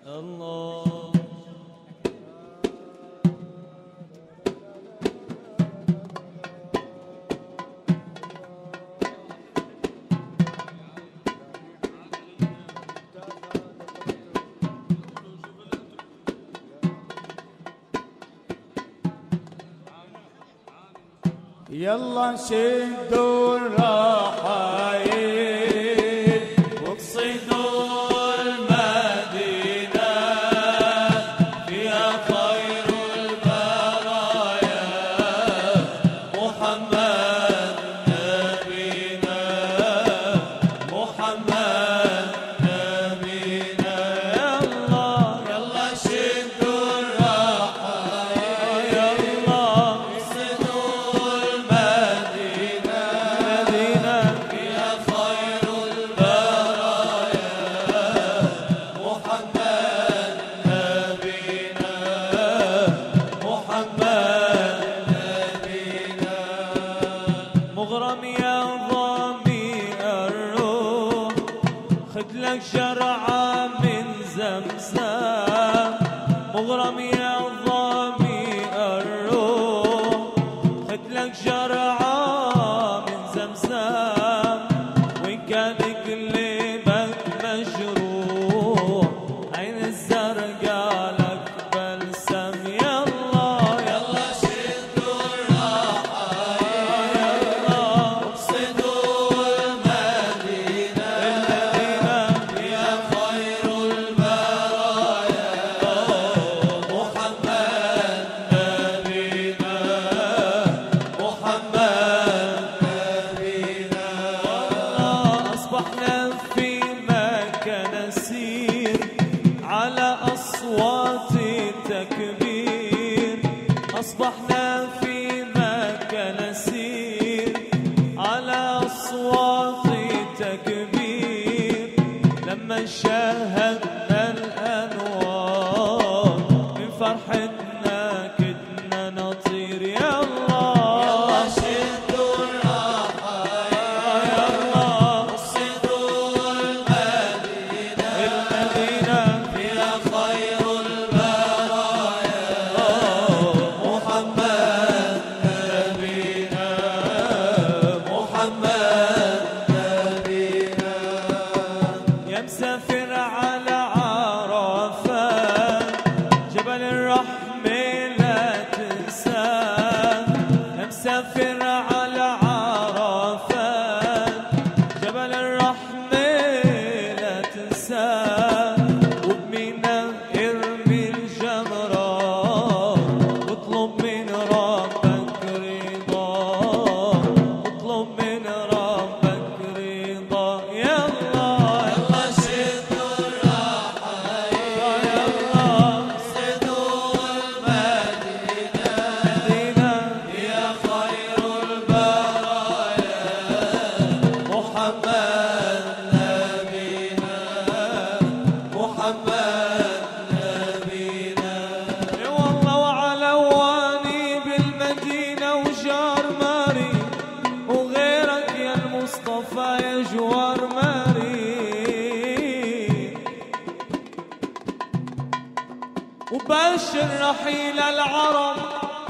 الله يلا شدوا الرحايل واقصدوا المدينة فيها خير البرايا محمد نبينا محمد نبينا يلا يلا شدوا الرحايل يلا مغرم يا ضامي الروح خد لك شرعة من زمزم مغرم يا ضامي الروح خد لك شرعة من زمزم وإن كان قلبك مجروح عين الزرقاء لك بلسم يلا يلا شدوا في مكان نسير على أصوات التكبير أصبحنا في مكان نسير على أصوات التكبير لما شاهدنا الأنوار من فرحتنا كدنا نطير يا الله يلا شدوا مسافر على عرفات جبل الرحمة لا تنساه مسافر على عرفات جبل الرحمة لا تنساه وبمنى ارمي الجمرات واطلب من ربك رضا اطلب من ربك رضا يلا يا جوار ماري وبشر رحيل العرب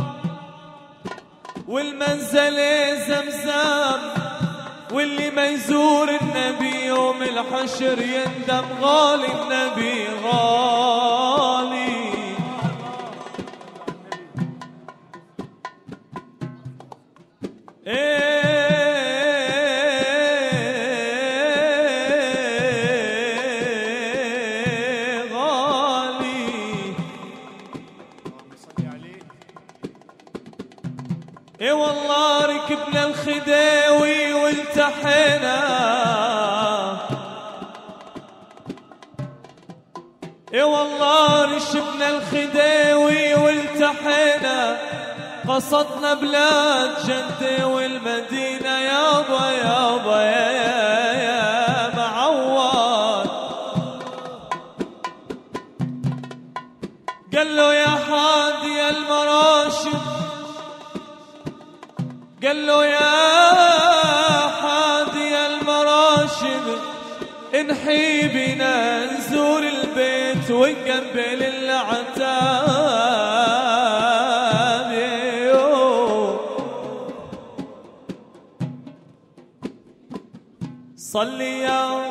والمنزلة زمزم واللي ما يزور النبي يوم الحشر يندم غالي النبي غالي اي والله ركبنا الخديوي والتحينا اي والله ركبنا الخديوي والتحينا قصدنا بلاد جدة والمدينة يابا يابا يا معود قال له يا حادي المراشد قال له يا حادي المراشد انحي بنا نزور البيت وجيت وقبل العتاب صلي يا